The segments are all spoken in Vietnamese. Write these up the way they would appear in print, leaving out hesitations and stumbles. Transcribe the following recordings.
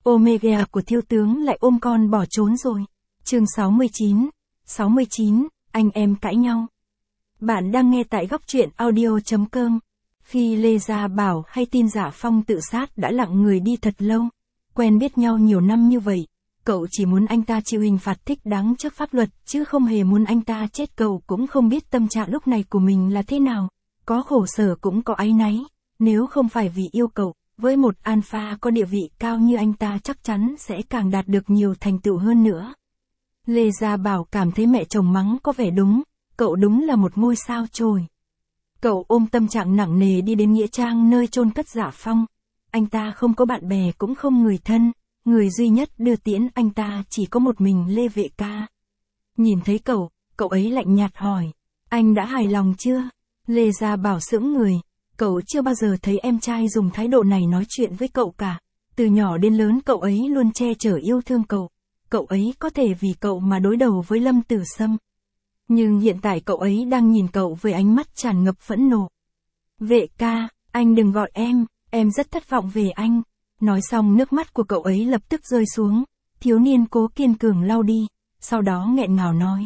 Omega của thiếu tướng lại ôm con bỏ trốn rồi. Chương 69, anh em cãi nhau. Bạn đang nghe tại góc truyện audio.com. Khi Lê Gia Bảo hay tin Dạ Phong tự sát đã lặng người đi thật lâu. Quen biết nhau nhiều năm như vậy, cậu chỉ muốn anh ta chịu hình phạt thích đáng trước pháp luật, chứ không hề muốn anh ta chết. Cậu cũng không biết tâm trạng lúc này của mình là thế nào. Có khổ sở cũng có áy náy. Nếu không phải vì yêu cậu, với một alpha có địa vị cao như anh ta chắc chắn sẽ càng đạt được nhiều thành tựu hơn nữa. Lê Gia Bảo cảm thấy mẹ chồng mắng có vẻ đúng, cậu đúng là một ngôi sao chổi. Cậu ôm tâm trạng nặng nề đi đến nghĩa trang nơi chôn cất Dạ Phong. Anh ta không có bạn bè cũng không người thân, người duy nhất đưa tiễn anh ta chỉ có một mình Lê Vệ Ca. Nhìn thấy cậu ấy lạnh nhạt hỏi, anh đã hài lòng chưa? Lê Gia Bảo sững người, cậu chưa bao giờ thấy em trai dùng thái độ này nói chuyện với cậu cả. Từ nhỏ đến lớn cậu ấy luôn che chở yêu thương cậu. Cậu ấy có thể vì cậu mà đối đầu với Lâm Tử Sâm. Nhưng hiện tại cậu ấy đang nhìn cậu với ánh mắt tràn ngập phẫn nộ. Vệ ca, anh đừng gọi em rất thất vọng về anh. Nói xong nước mắt của cậu ấy lập tức rơi xuống. Thiếu niên cố kiên cường lau đi, sau đó nghẹn ngào nói.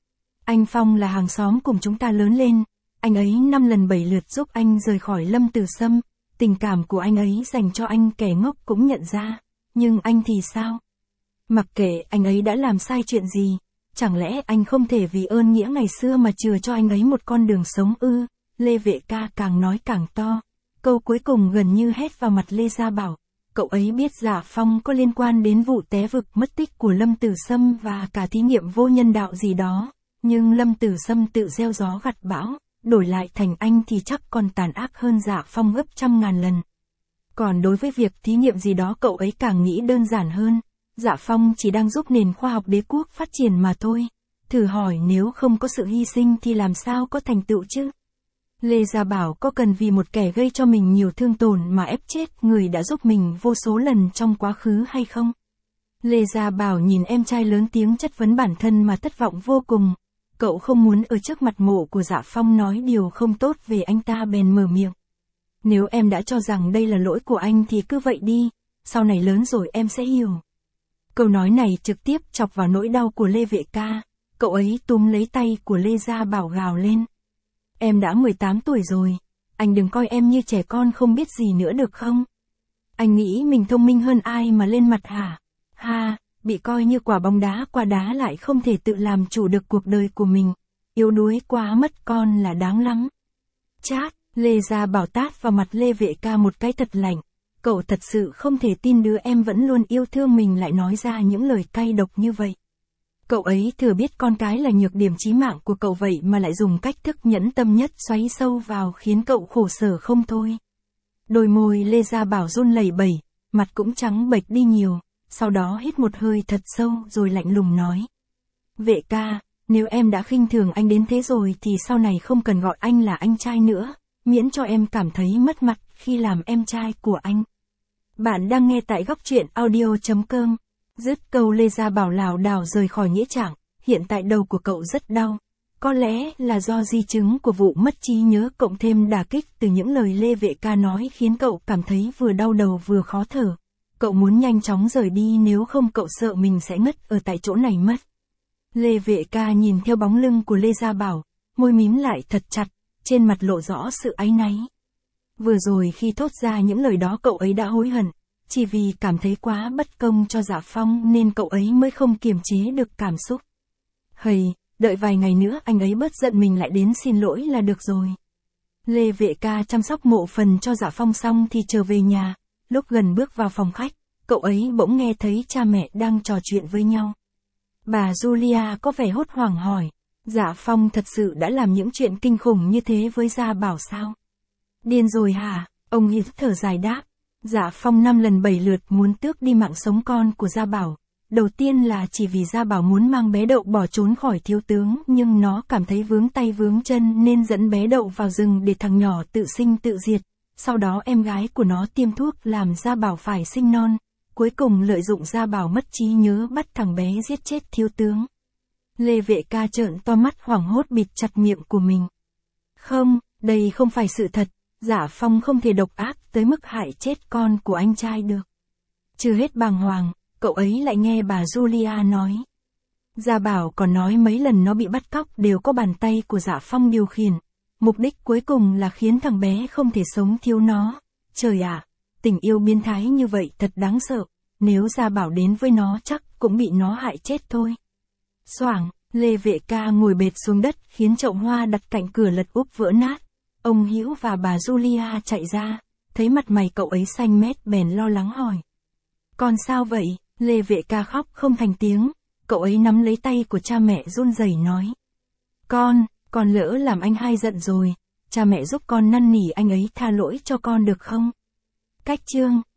Anh Phong là hàng xóm cùng chúng ta lớn lên. Anh ấy 5 lần 7 lượt giúp anh rời khỏi Lâm Tử Sâm. Tình cảm của anh ấy dành cho anh kẻ ngốc cũng nhận ra. Nhưng anh thì sao? Mặc kệ anh ấy đã làm sai chuyện gì, chẳng lẽ anh không thể vì ơn nghĩa ngày xưa mà chừa cho anh ấy một con đường sống ư? Lê Vệ Ca càng nói càng to. Câu cuối cùng gần như hét vào mặt Lê Gia Bảo. Cậu ấy biết Dạ Phong có liên quan đến vụ té vực mất tích của Lâm Tử Sâm và cả thí nghiệm vô nhân đạo gì đó. Nhưng Lâm Tử Sâm tự gieo gió gặt bão, đổi lại thành anh thì chắc còn tàn ác hơn Dạ Phong gấp 100.000 lần. Còn đối với việc thí nghiệm gì đó cậu ấy càng nghĩ đơn giản hơn. Dạ Phong chỉ đang giúp nền khoa học đế quốc phát triển mà thôi. Thử hỏi nếu không có sự hy sinh thì làm sao có thành tựu chứ? Lê Gia Bảo có cần vì một kẻ gây cho mình nhiều thương tổn mà ép chết người đã giúp mình vô số lần trong quá khứ hay không? Lê Gia Bảo nhìn em trai lớn tiếng chất vấn bản thân mà thất vọng vô cùng. Cậu không muốn ở trước mặt mộ của Dạ Phong nói điều không tốt về anh ta bèn mở miệng. Nếu em đã cho rằng đây là lỗi của anh thì cứ vậy đi, sau này lớn rồi em sẽ hiểu. Câu nói này trực tiếp chọc vào nỗi đau của Lê Vệ Ca. Cậu ấy túm lấy tay của Lê Gia Bảo gào lên. Em đã 18 tuổi rồi, anh đừng coi em như trẻ con không biết gì nữa được không? Anh nghĩ mình thông minh hơn ai mà lên mặt hả? Ha, bị coi như quả bóng đá quả đá lại không thể tự làm chủ được cuộc đời của mình. Yếu đuối quá mất con là đáng lắm. Chát, Lê Gia Bảo tát vào mặt Lê Vệ Ca một cái thật lạnh. Cậu thật sự không thể tin đứa em vẫn luôn yêu thương mình lại nói ra những lời cay độc như vậy. Cậu ấy thừa biết con cái là nhược điểm chí mạng của cậu vậy mà lại dùng cách thức nhẫn tâm nhất xoáy sâu vào khiến cậu khổ sở không thôi. Đôi môi Lê Gia Bảo run lẩy bẩy, mặt cũng trắng bệch đi nhiều, sau đó hít một hơi thật sâu rồi lạnh lùng nói. Vệ ca, nếu em đã khinh thường anh đến thế rồi thì sau này không cần gọi anh là anh trai nữa, miễn cho em cảm thấy mất mặt khi làm em trai của anh. Bạn đang nghe tại góc truyện audio.com. Dứt câu Lê Gia Bảo lảo đảo rời khỏi nghĩa trang. Hiện tại đầu của cậu rất đau. Có lẽ là do di chứng của vụ mất trí nhớ cộng thêm đả kích từ những lời Lê Vệ Ca nói khiến cậu cảm thấy vừa đau đầu vừa khó thở. Cậu muốn nhanh chóng rời đi nếu không cậu sợ mình sẽ ngất ở tại chỗ này mất. Lê Vệ Ca nhìn theo bóng lưng của Lê Gia Bảo, môi mím lại thật chặt, trên mặt lộ rõ sự áy náy. Vừa rồi khi thốt ra những lời đó cậu ấy đã hối hận, chỉ vì cảm thấy quá bất công cho Dạ Phong nên cậu ấy mới không kiềm chế được cảm xúc. Hầy, đợi vài ngày nữa anh ấy bớt giận mình lại đến xin lỗi là được rồi. Lê Vệ Ca chăm sóc mộ phần cho Dạ Phong xong thì trở về nhà, lúc gần bước vào phòng khách, cậu ấy bỗng nghe thấy cha mẹ đang trò chuyện với nhau. Bà Julia có vẻ hốt hoảng hỏi, Dạ Phong thật sự đã làm những chuyện kinh khủng như thế với Gia Bảo sao? Điên rồi hả? Ông hít thở dài đáp. Dạ Phong 5 lần 7 lượt muốn tước đi mạng sống con của Gia Bảo. Đầu tiên là chỉ vì Gia Bảo muốn mang bé Đậu bỏ trốn khỏi thiếu tướng nhưng nó cảm thấy vướng tay vướng chân nên dẫn bé Đậu vào rừng để thằng nhỏ tự sinh tự diệt. Sau đó em gái của nó tiêm thuốc làm Gia Bảo phải sinh non. Cuối cùng lợi dụng Gia Bảo mất trí nhớ bắt thằng bé giết chết thiếu tướng. Lê Vệ Ca trợn to mắt hoảng hốt bịt chặt miệng của mình. Không, đây không phải sự thật. Dạ Phong không thể độc ác tới mức hại chết con của anh trai được. Chưa hết bàng hoàng, cậu ấy lại nghe bà Julia nói. Gia Bảo còn nói mấy lần nó bị bắt cóc đều có bàn tay của Dạ Phong điều khiển. Mục đích cuối cùng là khiến thằng bé không thể sống thiếu nó. Trời ạ, tình yêu biến thái như vậy thật đáng sợ. Nếu Gia Bảo đến với nó chắc cũng bị nó hại chết thôi. Xoảng, Lê Vệ Ca ngồi bệt xuống đất khiến chậu hoa đặt cạnh cửa lật úp vỡ nát. Ông Hữu và bà Julia chạy ra, thấy mặt mày cậu ấy xanh mét bèn lo lắng hỏi. Con sao vậy? Lê Vệ Ca khóc không thành tiếng, cậu ấy nắm lấy tay của cha mẹ run rẩy nói. Con lỡ làm anh hai giận rồi, cha mẹ giúp con năn nỉ anh ấy tha lỗi cho con được không? Cách chương